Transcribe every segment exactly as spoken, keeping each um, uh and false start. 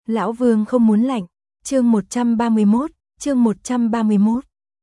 Lão Vương không muốn lạnh. Chương một trăm ba mươi mốt, chương một trăm ba mươi mốt.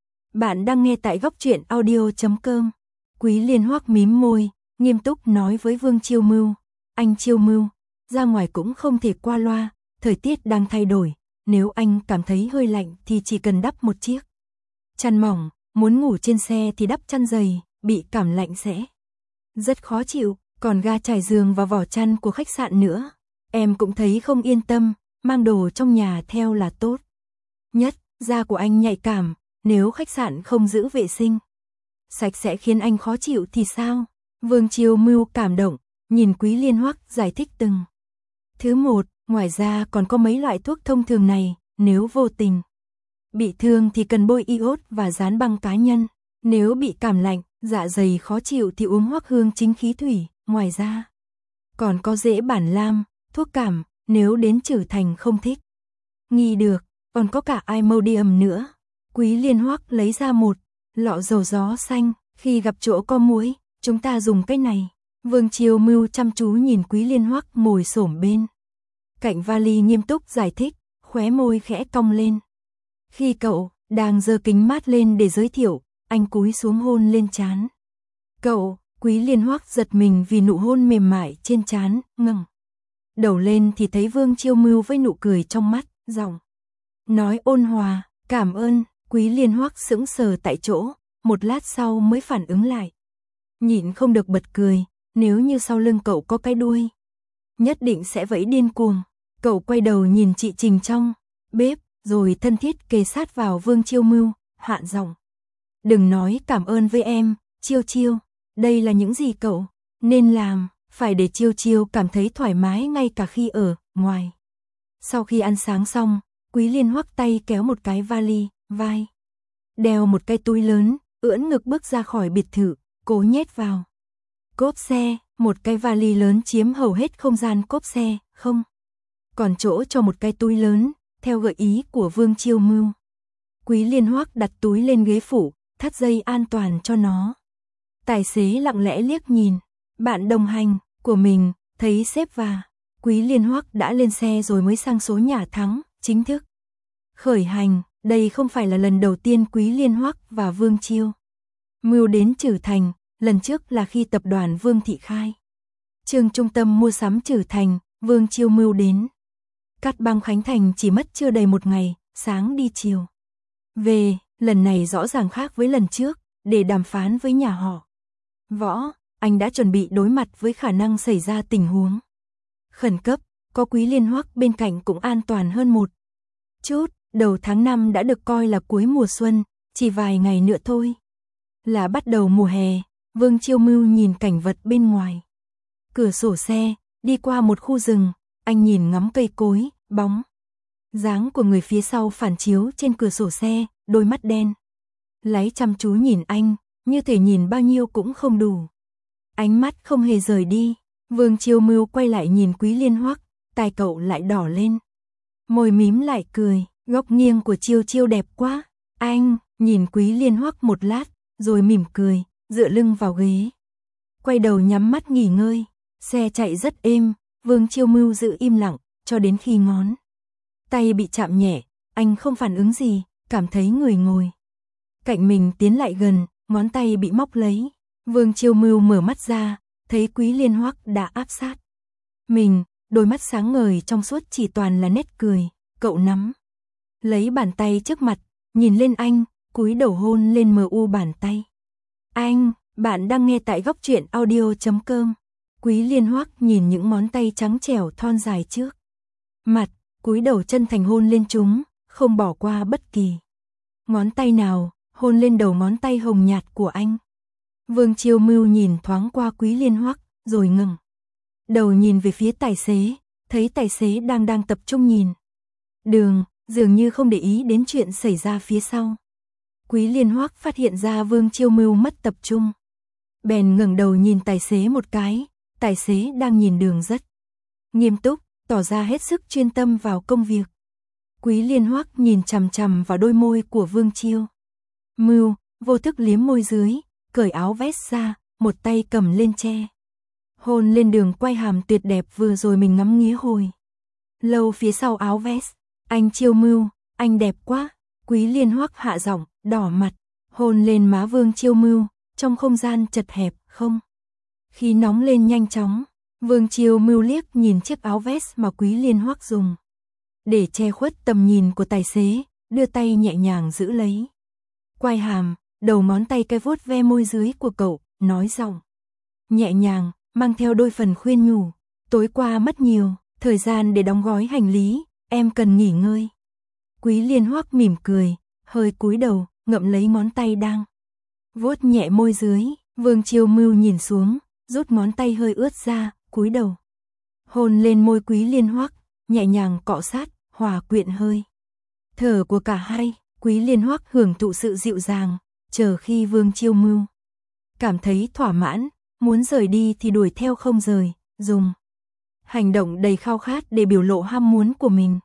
Bạn đang nghe tại góc truyện audio chấm com. Quý Liên Hoắc mím môi, nghiêm túc nói với Vương Chiêu Mưu, "Anh Chiêu Mưu, ra ngoài cũng không thể qua loa, thời tiết đang thay đổi, nếu anh cảm thấy hơi lạnh thì chỉ cần đắp một chiếc chăn mỏng, muốn ngủ trên xe thì đắp chăn dày, bị cảm lạnh sẽ rất khó chịu, còn ga trải giường và vỏ chăn của khách sạn nữa, em cũng thấy không yên tâm, mang đồ trong nhà theo là tốt nhất, da của anh nhạy cảm, nếu khách sạn không giữ vệ sinh sạch sẽ khiến anh khó chịu thì sao?" Vương Chiêu Mưu cảm động, nhìn Quý Liên Hoắc giải thích từng. "Thứ một, ngoài ra còn có mấy loại thuốc thông thường này, nếu vô tình bị thương thì cần bôi iốt và dán băng cá nhân, nếu bị cảm lạnh, dạ dày khó chịu thì uống Hoắc Hương Chính Khí Thủy, ngoài ra còn có rễ bản lam, thuốc cảm, nếu đến Trử Thành không thích nghi được, còn có cả Imodium nữa." Quý Liên Hoắc lấy ra một lọ dầu gió xanh, "Khi gặp chỗ có muỗi, chúng ta dùng cái này." Vương Chiêu Mưu chăm chú nhìn Quý Liên Hoắc ngồi xổm bên cạnh vali nghiêm túc giải thích, khóe môi khẽ cong lên. Khi cậu đang giơ kính mát lên để giới thiệu, anh cúi xuống hôn lên trán cậu. Quý Liên Hoắc giật mình vì nụ hôn mềm mại trên trán, ngẩng đầu lên thì thấy Vương Chiêu Mưu với nụ cười trong mắt, giọng nói ôn hòa, "Cảm ơn." Quý Liên Hoắc sững sờ tại chỗ, một lát sau mới phản ứng lại, nhịn không được bật cười, nếu như sau lưng cậu có cái đuôi, nhất định sẽ vẫy điên cuồng. Cậu quay đầu nhìn chị Trình trong bếp, rồi thân thiết kề sát vào Vương Chiêu Mưu, hạ giọng, "Đừng nói cảm ơn với em, Chiêu Chiêu, đây là những gì cậu nên làm, phải để Chiêu Chiêu cảm thấy thoải mái ngay cả khi ở ngoài." Sau khi ăn sáng xong, Quý Liên Hoắc tay kéo một cái vali, vai đeo một cái túi lớn, ưỡn ngực bước ra khỏi biệt thự, cố nhét vào cốp xe, một cái vali lớn chiếm hầu hết không gian cốp xe, không còn chỗ cho một cái túi lớn, theo gợi ý của Vương Chiêu Mưu. Quý Liên Hoắc đặt túi lên ghế phụ, thắt dây an toàn cho nó. Tài xế lặng lẽ liếc nhìn bạn đồng hành của mình, thấy sếp và Quý Liên Hoắc đã lên xe rồi mới sang số nhà Thắng, chính thức khởi hành. Đây không phải là lần đầu tiên Quý Liên Hoắc và Vương Chiêu Mưu đến Trử Thành, lần trước là khi tập đoàn Vương Thị khai trương trung tâm mua sắm Trử Thành, Vương Chiêu Mưu đến Cát Băng Khánh Thành chỉ mất chưa đầy một ngày, sáng đi chiều về, lần này rõ ràng khác với lần trước, để đàm phán với nhà họ Võ, anh đã chuẩn bị đối mặt với khả năng xảy ra tình huống khẩn cấp, có Quý Liên Hoắc bên cạnh cũng an toàn hơn một chút. Đầu tháng năm đã được coi là cuối mùa xuân, chỉ vài ngày nữa thôi là bắt đầu mùa hè. Vương Chiêu Mưu nhìn cảnh vật bên ngoài cửa sổ xe, đi qua một khu rừng, anh nhìn ngắm cây cối, bóng dáng của người phía sau phản chiếu trên cửa sổ xe, đôi mắt đen láy chăm chú nhìn anh, như thể nhìn bao nhiêu cũng không đủ. Ánh mắt không hề rời đi. Vương Chiêu Mưu quay lại nhìn Quý Liên Hoắc, tai cậu lại đỏ lên, môi mím lại cười, "Góc nghiêng của Chiêu Chiêu đẹp quá." Anh nhìn Quý Liên Hoắc một lát, rồi mỉm cười, dựa lưng vào ghế, quay đầu nhắm mắt nghỉ ngơi. Xe chạy rất êm, Vương Chiêu Mưu giữ im lặng, cho đến khi ngón tay bị chạm nhẹ, anh không phản ứng gì, cảm thấy người ngồi cạnh mình tiến lại gần, ngón tay bị móc lấy. Vương Chiêu Mưu mở mắt ra, thấy Quý Liên Hoắc đã áp sát mình, đôi mắt sáng ngời trong suốt chỉ toàn là nét cười. Cậu nắm lấy bàn tay trước mặt, nhìn lên anh, cúi đầu hôn lên mờ u bàn tay. "Anh, bạn đang nghe tại góc truyện audio chấm com." Quý Liên Hoắc nhìn những ngón tay trắng trẻo thon dài trước mặt, cúi đầu chân thành hôn lên chúng, không bỏ qua bất kỳ ngón tay nào, hôn lên đầu ngón tay hồng nhạt của anh. Vương Chiêu Mưu nhìn thoáng qua Quý Liên Hoắc, rồi ngẩng đầu nhìn về phía tài xế, thấy tài xế đang đang tập trung nhìn đường, dường như không để ý đến chuyện xảy ra phía sau. Quý Liên Hoắc phát hiện ra Vương Chiêu Mưu mất tập trung, bèn ngẩng đầu nhìn tài xế một cái. Tài xế đang nhìn đường rất nghiêm túc, tỏ ra hết sức chuyên tâm vào công việc. Quý Liên Hoắc nhìn chằm chằm vào đôi môi của Vương Chiêu Mưu, vô thức liếm môi dưới, cởi áo vest ra, một tay cầm lên che hôn lên đường quay hàm tuyệt đẹp vừa rồi mình ngắm nghía hồi Lâu phía sau áo vest, anh Chiêu Mưu, anh đẹp quá. Quý Liên Hoắc hạ giọng, đỏ mặt, hôn lên má Vương Chiêu Mưu, trong không gian chật hẹp, không khí nóng lên nhanh chóng. Vương Chiêu Mưu liếc nhìn chiếc áo vest mà Quý Liên Hoắc dùng để che khuất tầm nhìn của tài xế, đưa tay nhẹ nhàng giữ lấy quai hàm, đầu ngón tay cái vuốt ve môi dưới của cậu, nói giọng nhẹ nhàng, mang theo đôi phần khuyên nhủ. Tối qua mất nhiều thời gian để đóng gói hành lý, em cần nghỉ ngơi. Quý Liên Hoắc mỉm cười, hơi cúi đầu, ngậm lấy ngón tay đang vuốt nhẹ môi dưới. Vương Chiêu Mưu nhìn xuống, rút ngón tay hơi ướt ra, cúi đầu hôn lên môi Quý Liên Hoắc, nhẹ nhàng cọ sát, hòa quyện hơi thở của cả hai. Quý Liên Hoắc hưởng thụ sự dịu dàng, chờ khi Vương Chiêu Mưu cảm thấy thỏa mãn, muốn rời đi thì đuổi theo không rời, dùng hành động đầy khao khát để biểu lộ ham muốn của mình.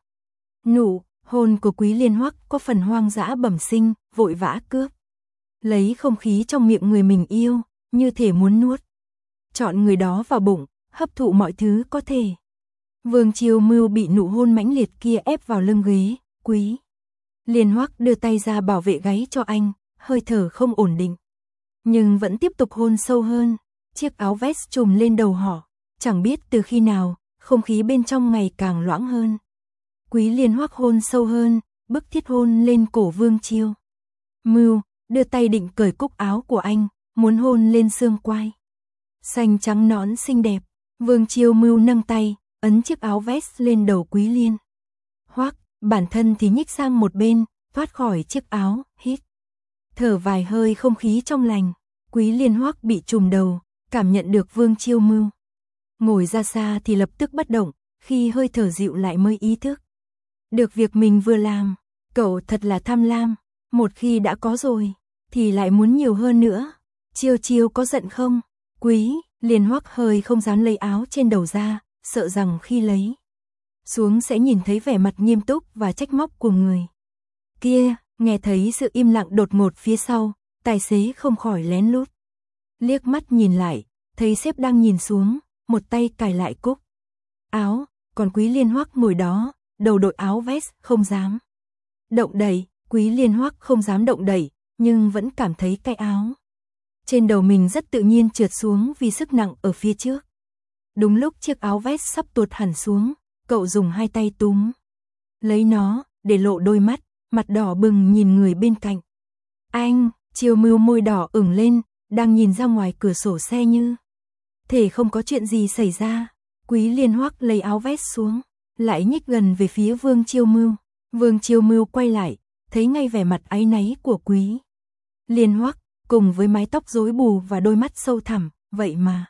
Nụ hôn của Quý Liên Hoắc có phần hoang dã bẩm sinh, vội vã cướp lấy không khí trong miệng người mình yêu, như thể muốn nuốt chọn người đó vào bụng, hấp thụ mọi thứ có thể. Vương Chiêu Mưu bị nụ hôn mãnh liệt kia ép vào lưng ghế. Quý Liên Hoắc đưa tay ra bảo vệ gáy cho anh, hơi thở không ổn định, nhưng vẫn tiếp tục hôn sâu hơn. Chiếc áo vest trùm lên đầu họ, chẳng biết từ khi nào, không khí bên trong ngày càng loãng hơn. Quý Liên Hoắc hôn sâu hơn, bức thiết hôn lên cổ Vương Chiêu Mưu, đưa tay định cởi cúc áo của anh, muốn hôn lên xương quai xanh trắng nõn xinh đẹp. Vương Chiêu Mưu nâng tay, ấn chiếc áo vest lên đầu Quý Liên Hoắc, bản thân thì nhích sang một bên, thoát khỏi chiếc áo, hít thở vài hơi không khí trong lành. Quý Liên Hoắc bị trùm đầu, cảm nhận được Vương Chiêu Mưu ngồi ra xa thì lập tức bất động, khi hơi thở dịu lại mới ý thức được việc mình vừa làm. Cậu thật là tham lam, một khi đã có rồi thì lại muốn nhiều hơn nữa. Chiêu Chiêu có giận không? Quý Liên Hoắc hơi không dám lấy áo trên đầu ra, sợ rằng khi lấy xuống sẽ nhìn thấy vẻ mặt nghiêm túc và trách móc của người kia. Nghe thấy sự im lặng đột ngột phía sau, tài xế không khỏi lén lút liếc mắt nhìn lại, thấy sếp đang nhìn xuống, một tay cài lại cúc áo, còn Quý Liên Hoắc ngồi đó, đầu đội áo vest, không dám động đậy. Quý Liên Hoắc không dám động đậy, nhưng vẫn cảm thấy cái áo trên đầu mình rất tự nhiên trượt xuống vì sức nặng ở phía trước. Đúng lúc chiếc áo vest sắp tuột hẳn xuống, cậu dùng hai tay túm lấy nó, để lộ đôi mắt, mặt đỏ bừng nhìn người bên cạnh. Anh, Chiêu Mưu môi đỏ ửng lên, đang nhìn ra ngoài cửa sổ xe như thể không có chuyện gì xảy ra. Quý Liên Hoắc lấy áo vest xuống, lại nhích gần về phía Vương Chiêu Mưu. Vương Chiêu Mưu quay lại, thấy ngay vẻ mặt áy náy của Quý Liên Hoắc, cùng với mái tóc rối bù và đôi mắt sâu thẳm. Vậy mà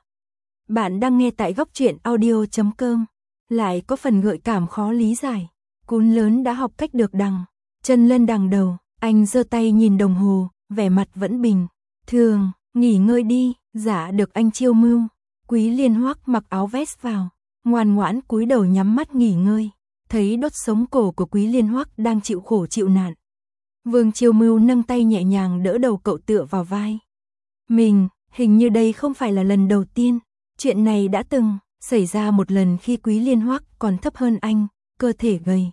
bạn đang nghe tại góc truyện audio chấm com, lại có phần gợi cảm khó lý giải. Cún lớn đã học cách được đằng chân lên đằng đầu. Anh giơ tay nhìn đồng hồ, vẻ mặt vẫn bình thường. Nghỉ ngơi đi. Dạ được anh Chiêu Mưu. Quý Liên Hoắc mặc áo vest vào, ngoan ngoãn cúi đầu nhắm mắt nghỉ ngơi. Thấy đốt sống cổ của Quý Liên Hoắc đang chịu khổ chịu nạn, Vương Chiêu Mưu nâng tay nhẹ nhàng đỡ đầu cậu tựa vào vai mình. Hình như đây không phải là lần đầu tiên, chuyện này đã từng xảy ra một lần khi Quý Liên Hoắc còn thấp hơn anh, cơ thể gầy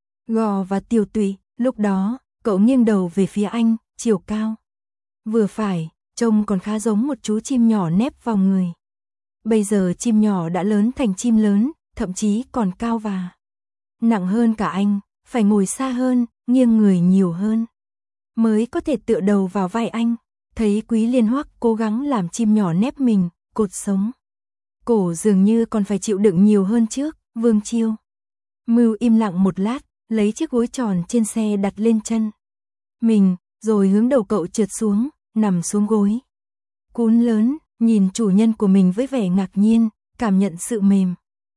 gò và tiều tụy. Lúc đó, cậu nghiêng đầu về phía anh, chiều cao vừa phải, trông còn khá giống một chú chim nhỏ nép vào người. Bây giờ chim nhỏ đã lớn thành chim lớn, thậm chí còn cao và nặng hơn cả anh, phải ngồi xa hơn, nghiêng người nhiều hơn, mới có thể tựa đầu vào vai anh. Thấy Quý Liên Hoắc cố gắng làm chim nhỏ nép mình, cột sống cổ dường như còn phải chịu đựng nhiều hơn trước. Vương Chiêu Mưu im lặng một lát, lấy chiếc gối tròn trên xe đặt lên chân mình, rồi hướng đầu cậu trượt xuống, nằm xuống gối. Cún lớn nhìn chủ nhân của mình với vẻ ngạc nhiên, cảm nhận sự mềm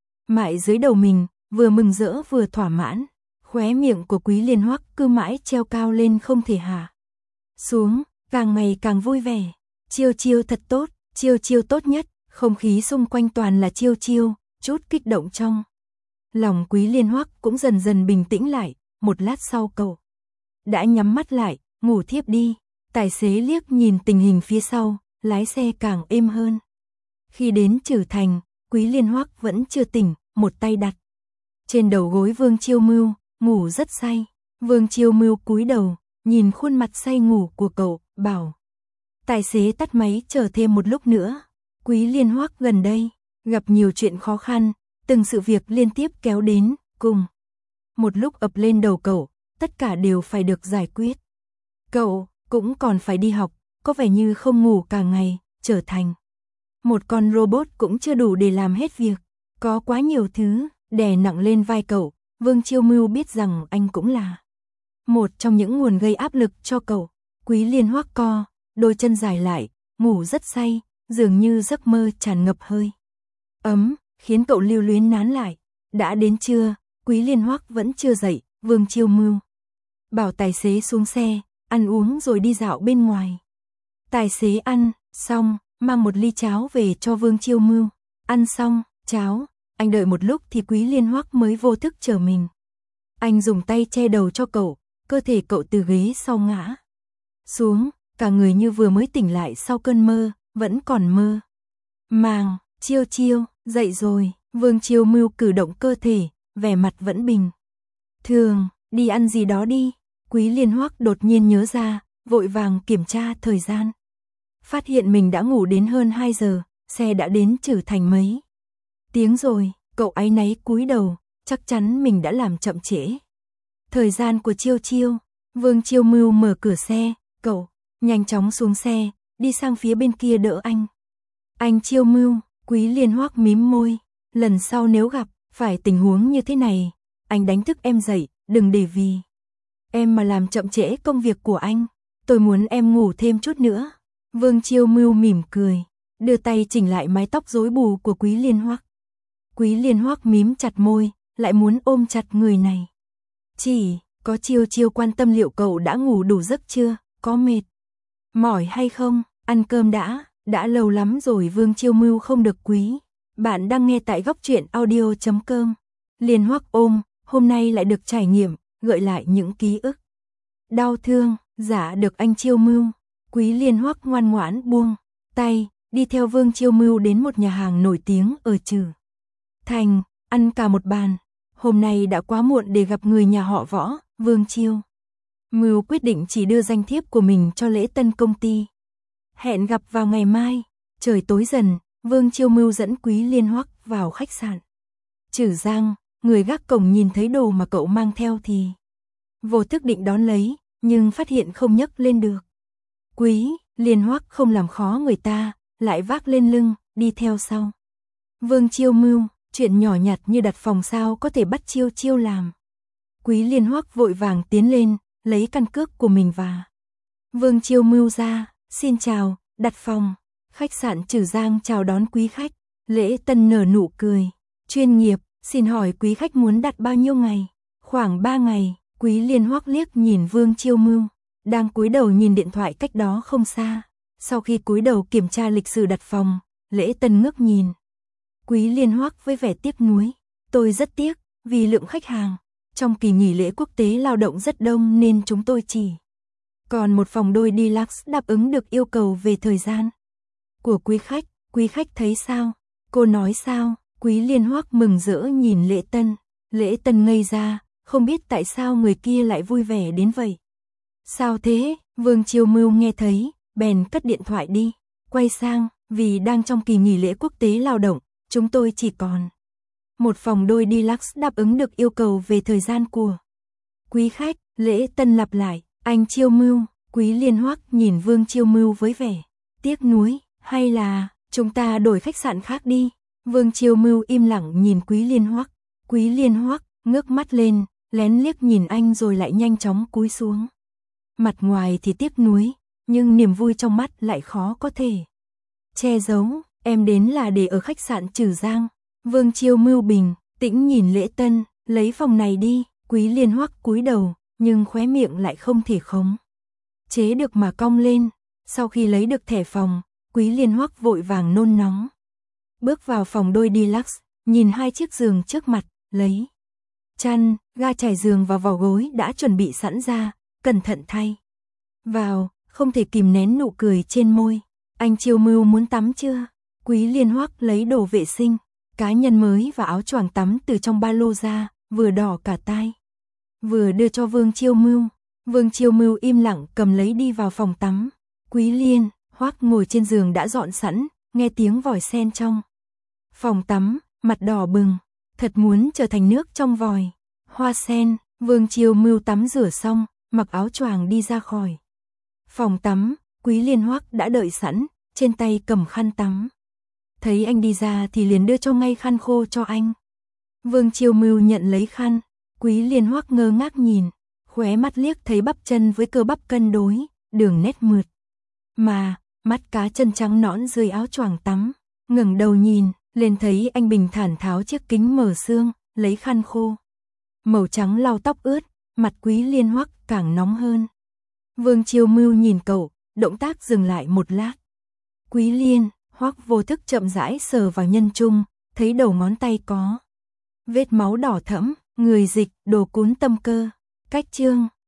mại dưới đầu mình, vừa mừng rỡ vừa thỏa mãn. Khóe miệng của Quý Liên Hoắc cứ mãi treo cao lên không thể hạ xuống, càng ngày càng vui vẻ. Chiêu Chiêu thật tốt, Chiêu Chiêu tốt nhất. Không khí xung quanh toàn là Chiêu Chiêu, chút kích động trong lòng Quý Liên Hoắc cũng dần dần bình tĩnh lại. Một lát sau cậu đã nhắm mắt lại, ngủ thiếp đi. Tài xế liếc nhìn tình hình phía sau, lái xe càng êm hơn. Khi đến Trử Thành, Quý Liên Hoắc vẫn chưa tỉnh, một tay đặt Trên đầu gối Vương Chiêu Mưu, ngủ rất say. Vương Chiêu Mưu cúi đầu, nhìn khuôn mặt say ngủ của cậu, bảo. Tài xế tắt máy chờ thêm một lúc nữa. Quý Liên Hoắc gần đây, gặp nhiều chuyện khó khăn, từng sự việc liên tiếp kéo đến, cùng. Một lúc ập lên đầu cậu, tất cả đều phải được giải quyết. Cậu, cũng còn phải đi học, có vẻ như không ngủ cả ngày, trở thành. Một con robot cũng chưa đủ để làm hết việc, có quá nhiều thứ, đè nặng lên vai cậu. Vương Chiêu Mưu biết rằng anh cũng là một trong những nguồn gây áp lực cho cậu. Quý Liên Hoắc co, đôi chân dài lại, ngủ rất say, dường như giấc mơ tràn ngập hơi ấm, khiến cậu lưu luyến nán lại. Đã đến trưa, Quý Liên Hoắc vẫn chưa dậy. Vương Chiêu Mưu bảo tài xế xuống xe, ăn uống rồi đi dạo bên ngoài. Tài xế ăn xong, mang một ly cháo về cho Vương Chiêu Mưu. Ăn xong cháo, anh đợi một lúc thì Quý Liên Hoắc mới vô thức chờ mình. Anh dùng tay che đầu cho cậu, cơ thể cậu từ ghế sau ngã xuống, cả người như vừa mới tỉnh lại sau cơn mơ, vẫn còn mơ màng. Chiêu Chiêu, dậy rồi. Vương Chiêu Mưu cử động cơ thể, vẻ mặt vẫn bình thường. Đi ăn gì đó đi. Quý Liên Hoắc đột nhiên nhớ ra, vội vàng kiểm tra thời gian. Phát hiện mình đã ngủ đến hơn hai giờ, xe đã đến Trử Thành mấy tiếng rồi. Cậu áy náy cúi đầu, chắc chắn mình đã làm chậm trễ thời gian của Chiêu Chiêu. Vương Chiêu Mưu mở cửa xe, cậu nhanh chóng xuống xe, đi sang phía bên kia đỡ anh. Anh Chiêu Mưu. Quý Liên Hoắc mím môi, lần sau nếu gặp phải tình huống như thế này, anh đánh thức em dậy, đừng để vì em mà làm chậm trễ công việc của anh. Tôi muốn em ngủ thêm chút nữa. Vương Chiêu Mưu mỉm cười, đưa tay chỉnh lại mái tóc rối bù của Quý Liên Hoắc. Quý Liên Hoắc mím chặt môi, lại muốn ôm chặt người này. Chỉ có Chiêu Chiêu quan tâm liệu cậu đã ngủ đủ giấc chưa, có mệt mỏi hay không, ăn cơm đã. Đã lâu lắm rồi Vương Chiêu Mưu không được quý. Bạn đang nghe tại góc truyện audio chấm com. Liên Hoắc ôm, hôm nay lại được trải nghiệm, gợi lại những ký ức đau thương, giả được anh Chiêu Mưu. Quý Liên Hoắc ngoan ngoãn buông tay, đi theo Vương Chiêu Mưu đến một nhà hàng nổi tiếng ở Trử Thành, ăn cả một bàn. Hôm nay đã quá muộn để gặp người nhà họ Võ. Vương Chiêu Mưu quyết định chỉ đưa danh thiếp của mình cho lễ tân công ty. Hẹn gặp vào ngày mai. Trời tối dần, Vương Chiêu Mưu dẫn Quý Liên Hoắc vào khách sạn Trử Giang. Người gác cổng nhìn thấy đồ mà cậu mang theo thì vô thức định đón lấy, nhưng phát hiện không nhấc lên được. Quý Liên Hoắc không làm khó người ta, lại vác lên lưng, đi theo sau. Vương Chiêu Mưu, chuyện nhỏ nhặt như đặt phòng sao có thể bắt Chiêu Chiêu làm. Quý Liên Hoắc vội vàng tiến lên, lấy căn cước của mình và Vương Chiêu Mưu ra. Xin chào, đặt phòng. Khách sạn Trử Giang chào đón quý khách. Lễ tân nở nụ cười, chuyên nghiệp. Xin hỏi quý khách muốn đặt bao nhiêu ngày? Khoảng ba ngày. Quý Liên Hoắc liếc nhìn Vương Chiêu Mưu, đang cúi đầu nhìn điện thoại cách đó không xa. Sau khi cúi đầu kiểm tra lịch sử đặt phòng, lễ tân ngước nhìn Quý Liên Hoắc với vẻ tiếc nuối. Tôi rất tiếc, vì lượng khách hàng trong kỳ nghỉ lễ quốc tế lao động rất đông nên chúng tôi chỉ còn một phòng đôi deluxe đáp ứng được yêu cầu về thời gian của quý khách. Quý khách thấy sao? Cô nói sao? Quý Liên Hoắc mừng rỡ nhìn Lễ Tân. Lễ Tân ngây ra, không biết tại sao người kia lại vui vẻ đến vậy. Sao thế? Vương Chiêu Mưu nghe thấy, bèn cất điện thoại đi. Quay sang, vì đang trong kỳ nghỉ lễ quốc tế lao động, chúng tôi chỉ còn một phòng đôi deluxe đáp ứng được yêu cầu về thời gian của quý khách. Lễ Tân lặp lại. Anh Chiêu Mưu. Quý Liên Hoắc nhìn Vương Chiêu Mưu với vẻ tiếc nuối. Hay là chúng ta đổi khách sạn khác đi? Vương Chiêu Mưu im lặng nhìn Quý Liên Hoắc. Quý Liên Hoắc ngước mắt lên, lén liếc nhìn anh rồi lại nhanh chóng cúi xuống. Mặt ngoài thì tiếc nuối, nhưng niềm vui trong mắt lại khó có thể che giấu. Em đến là để ở khách sạn Trử Giang. Vương Chiêu Mưu bình tĩnh nhìn Lễ Tân. Lấy phòng này đi. Quý Liên Hoắc cúi đầu, nhưng khóe miệng lại không thể khống chế được mà cong lên. Sau khi lấy được thẻ phòng, Quý Liên Hoắc vội vàng nôn nóng bước vào phòng đôi deluxe, nhìn hai chiếc giường trước mặt, lấy chăn, ga trải giường và vỏ gối đã chuẩn bị sẵn ra, cẩn thận thay vào, không thể kìm nén nụ cười trên môi. Anh Chiêu Mưu muốn tắm chưa? Quý Liên Hoắc lấy đồ vệ sinh cá nhân mới và áo choàng tắm từ trong ba lô ra, vừa đỏ cả tai. Vừa đưa cho Vương Chiêu Mưu. Vương Chiêu Mưu im lặng cầm lấy đi vào phòng tắm. Quý Liên, Hoắc ngồi trên giường đã dọn sẵn, nghe tiếng vòi sen trong phòng tắm, mặt đỏ bừng, thật muốn trở thành nước trong vòi. Hoa sen, Vương Chiêu Mưu tắm rửa xong, mặc áo choàng đi ra khỏi phòng tắm. Quý Liên Hoắc đã đợi sẵn, trên tay cầm khăn tắm. Thấy anh đi ra thì liền đưa cho ngay khăn khô cho anh. Vương Chiêu Mưu nhận lấy khăn, Quý Liên Hoắc ngơ ngác nhìn, khóe mắt liếc thấy bắp chân với cơ bắp cân đối, đường nét mượt mà, mắt cá chân trắng nõn dưới áo choàng tắm. Ngẩng đầu nhìn, lên thấy anh bình thản tháo chiếc kính mở xương, lấy khăn khô màu trắng lau tóc ướt, mặt Quý Liên Hoắc càng nóng hơn. Vương Chiêu Mưu nhìn cậu, động tác dừng lại một lát. Quý Liên, Hoắc vô thức chậm rãi sờ vào nhân trung, thấy đầu ngón tay có vết máu đỏ thẫm, người dịch, đồ cún tâm cơ. Cách chương